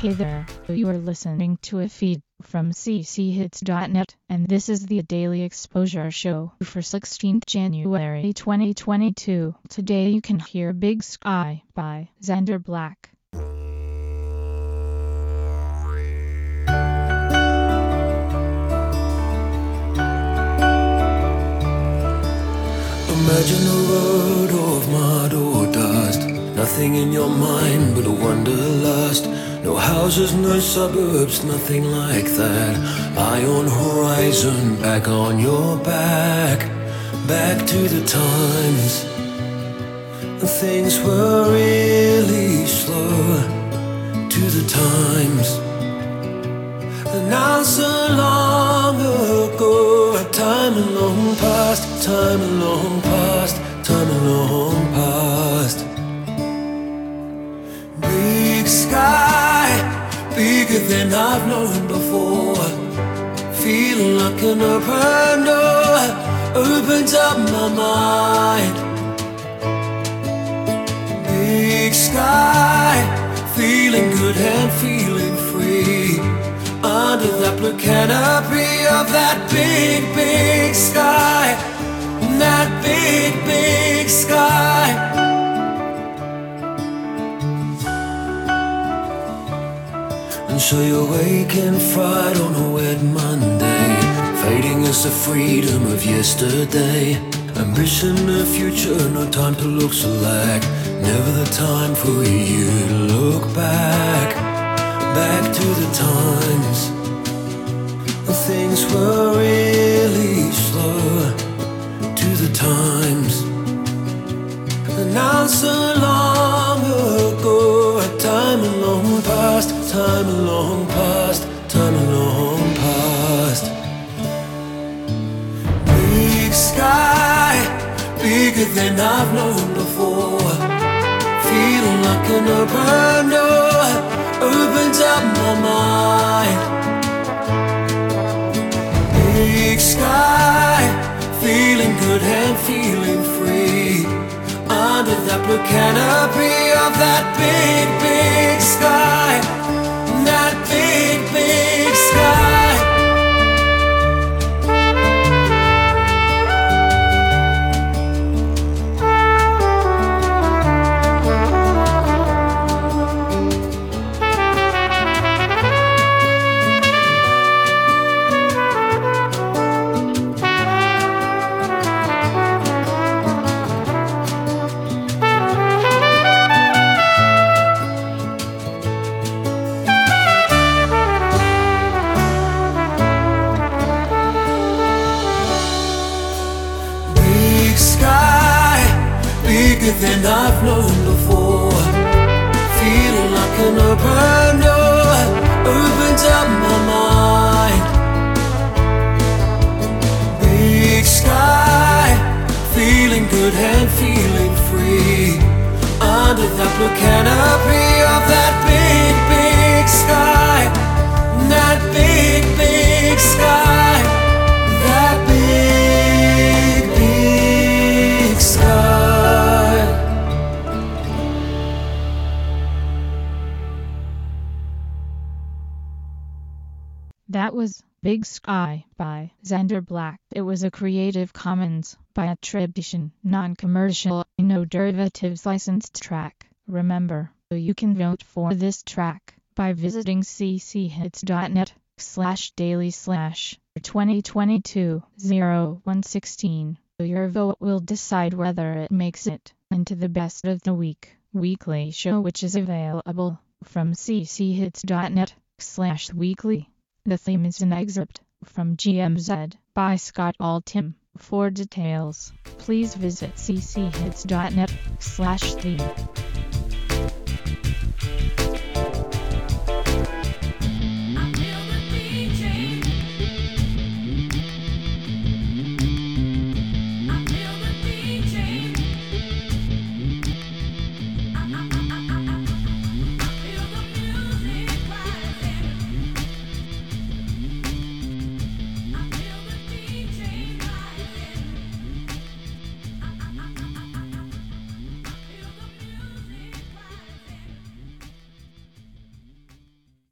Hey there, you are listening to a feed from cchits.net, and this is the Daily Exposure Show for 16th January 2022. Today you can hear Big Sky by Xander Black. Imagine a road of mud or dust, nothing in your mind but a wanderlust. No houses, no suburbs, nothing like that. Eye on horizon, back on your back. Back to the times when things were really slow. To the times, and now so long ago. Time long past, time long past, time long past. Big sky, bigger than I've known before. Feeling like an open door opens up my mind. Big sky, feeling good and feeling free under that blue canopy of that big, big sky. That big, big sky. And so you're waking fried on a wet Monday, fading as the freedom of yesterday. Ambition, the future, no time to look slack. Never the time for you to look back. Back to the times when things were really slow. To the times, and now so long ago. Time long past, time long past, time long past. Big sky, bigger than I've known before. Feeling like an open door opens up my mind. Big sky, feeling good and feeling free under that blue canopy of that big, big sky. That big, big sky. Bigger than I've known before. Feeling like an open door opens up my mind. Big sky, feeling good and feeling free under that blue canopy of that big, big sky. That big, big sky. That big, big sky. That was Big Sky by Xander Black. It was a Creative Commons by attribution, non-commercial, no derivatives licensed track. Remember, you can vote for this track by visiting cchits.net/daily/2022-0116. Your vote will decide whether it makes it into the Best of the Week weekly show, which is available from cchits.net/weekly. The theme is an excerpt from GMZ by Scott Altham. For details, please visit cchits.net/theme.